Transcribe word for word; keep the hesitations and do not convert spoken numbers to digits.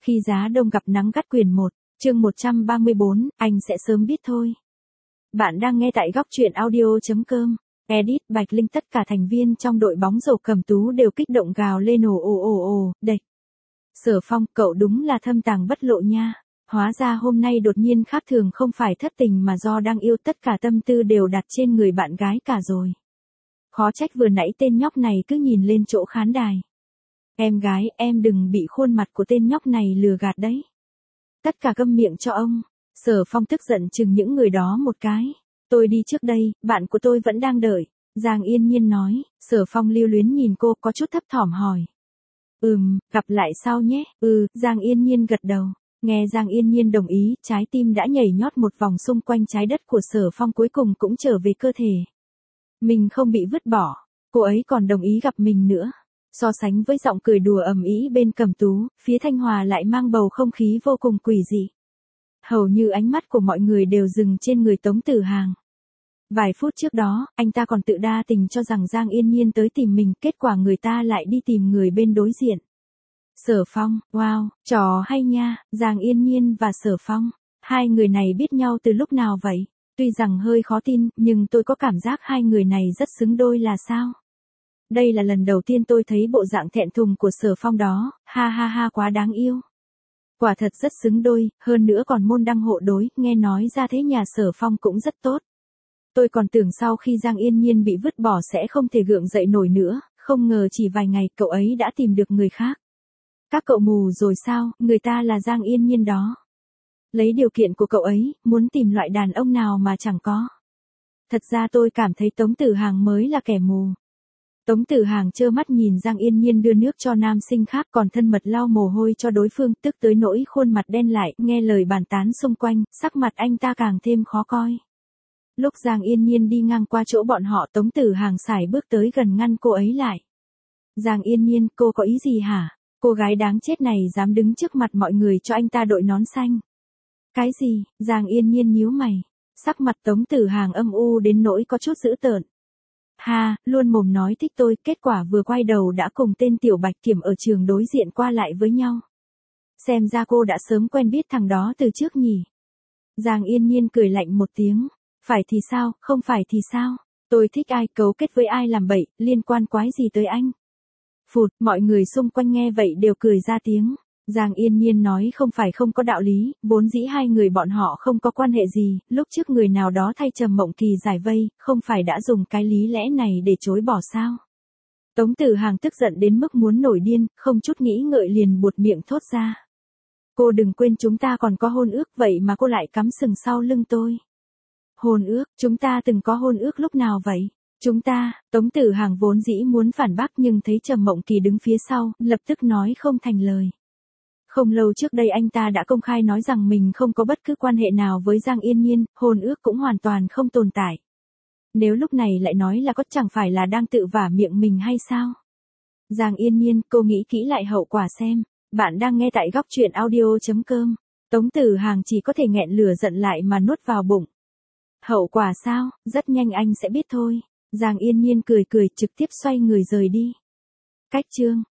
Khi giá đông gặp nắng gắt quyển một, chương một trăm ba mươi bốn, anh sẽ sớm biết thôi. Bạn đang nghe tại góc truyện audio.com. Edit Bạch Linh. Tất cả thành viên trong đội bóng rổ Cẩm Tú đều kích động gào lên ồ ồ ồ ồ, đệch. Sở Phong, cậu đúng là thâm tàng bất lộ nha. Hóa ra hôm nay đột nhiên khác thường không phải thất tình mà do đang yêu, tất cả tâm tư đều đặt trên người bạn gái cả rồi. Khó trách vừa nãy tên nhóc này cứ nhìn lên chỗ khán đài. Em gái, em đừng bị khuôn mặt của tên nhóc này lừa gạt đấy. Tất cả câm miệng cho ông. Sở Phong tức giận chừng những người đó một cái. Tôi đi trước đây, bạn của tôi vẫn đang đợi. Giang Yên Nhiên nói. Sở Phong lưu luyến nhìn cô, có chút thấp thỏm hỏi. Ừm, gặp lại sau nhé. Ừ, Giang Yên Nhiên gật đầu. Nghe Giang Yên Nhiên đồng ý, trái tim đã nhảy nhót một vòng xung quanh trái đất của Sở Phong, cuối cùng cũng trở về cơ thể. Mình không bị vứt bỏ, cô ấy còn đồng ý gặp mình nữa. So sánh với giọng cười đùa ầm ĩ bên Cẩm Tú, phía Thanh Hòa lại mang bầu không khí vô cùng quỷ dị. Hầu như ánh mắt của mọi người đều dừng trên người Tống Tử Hàng. Vài phút trước đó, anh ta còn tự đa tình cho rằng Giang Yên Nhiên tới tìm mình, kết quả người ta lại đi tìm người bên đối diện. Sở Phong, wow, trò hay nha. Giang Yên Nhiên và Sở Phong, hai người này biết nhau từ lúc nào vậy? Tuy rằng hơi khó tin, nhưng tôi có cảm giác hai người này rất xứng đôi là sao? Đây là lần đầu tiên tôi thấy bộ dạng thẹn thùng của Sở Phong đó, ha ha ha, quá đáng yêu. Quả thật rất xứng đôi, hơn nữa còn môn đăng hộ đối, nghe nói ra thế nhà Sở Phong cũng rất tốt. Tôi còn tưởng sau khi Giang Yên Nhiên bị vứt bỏ sẽ không thể gượng dậy nổi nữa, không ngờ chỉ vài ngày cậu ấy đã tìm được người khác. Các cậu mù rồi sao, người ta là Giang Yên Nhiên đó. Lấy điều kiện của cậu ấy, muốn tìm loại đàn ông nào mà chẳng có. Thật ra tôi cảm thấy Tống Tử Hàng mới là kẻ mù. Tống Tử Hàng trơ mắt nhìn Giang Yên Nhiên đưa nước cho nam sinh khác, còn thân mật lau mồ hôi cho đối phương, tức tới nỗi khuôn mặt đen lại, nghe lời bàn tán xung quanh, sắc mặt anh ta càng thêm khó coi. Lúc Giang Yên Nhiên đi ngang qua chỗ bọn họ, Tống Tử Hàng sải bước tới gần ngăn cô ấy lại. Giang Yên Nhiên, cô có ý gì hả? Cô gái đáng chết này dám đứng trước mặt mọi người cho anh ta đội nón xanh. Cái gì? Giang Yên Nhiên nhíu mày. Sắc mặt Tống Tử Hàng âm u đến nỗi có chút dữ tợn. Ha, luôn mồm nói thích tôi, kết quả vừa quay đầu đã cùng tên Tiểu Bạch Kiểm ở trường đối diện qua lại với nhau. Xem ra cô đã sớm quen biết thằng đó từ trước nhỉ. Giang Yên Nhiên cười lạnh một tiếng. Phải thì sao, không phải thì sao? Tôi thích ai, cấu kết với ai làm bậy, liên quan quái gì tới anh? Phụt, mọi người xung quanh nghe vậy đều cười ra tiếng. Giang Yên Nhiên nói không phải không có đạo lý, vốn dĩ hai người bọn họ không có quan hệ gì, lúc trước người nào đó thay Trầm Mộng Kỳ giải vây, không phải đã dùng cái lý lẽ này để chối bỏ sao? Tống Tử Hàng tức giận đến mức muốn nổi điên, không chút nghĩ ngợi liền buột miệng thốt ra. Cô đừng quên chúng ta còn có hôn ước, vậy mà cô lại cắm sừng sau lưng tôi. Hôn ước, chúng ta từng có hôn ước lúc nào vậy? Chúng ta, Tống Tử Hàng vốn dĩ muốn phản bác nhưng thấy Trầm Mộng Kỳ đứng phía sau, lập tức nói không thành lời. Không lâu trước đây anh ta đã công khai nói rằng mình không có bất cứ quan hệ nào với Giang Yên Nhiên, hôn ước cũng hoàn toàn không tồn tại. Nếu lúc này lại nói là có, chẳng phải là đang tự vả miệng mình hay sao? Giang Yên Nhiên, cô nghĩ kỹ lại hậu quả xem. Bạn đang nghe tại góc truyện audio.com. Tống Tử Hàng chỉ có thể nghẹn lửa giận lại mà nuốt vào bụng. Hậu quả sao? Rất nhanh anh sẽ biết thôi. Giang Yên Nhiên cười cười trực tiếp xoay người rời đi. Cách chương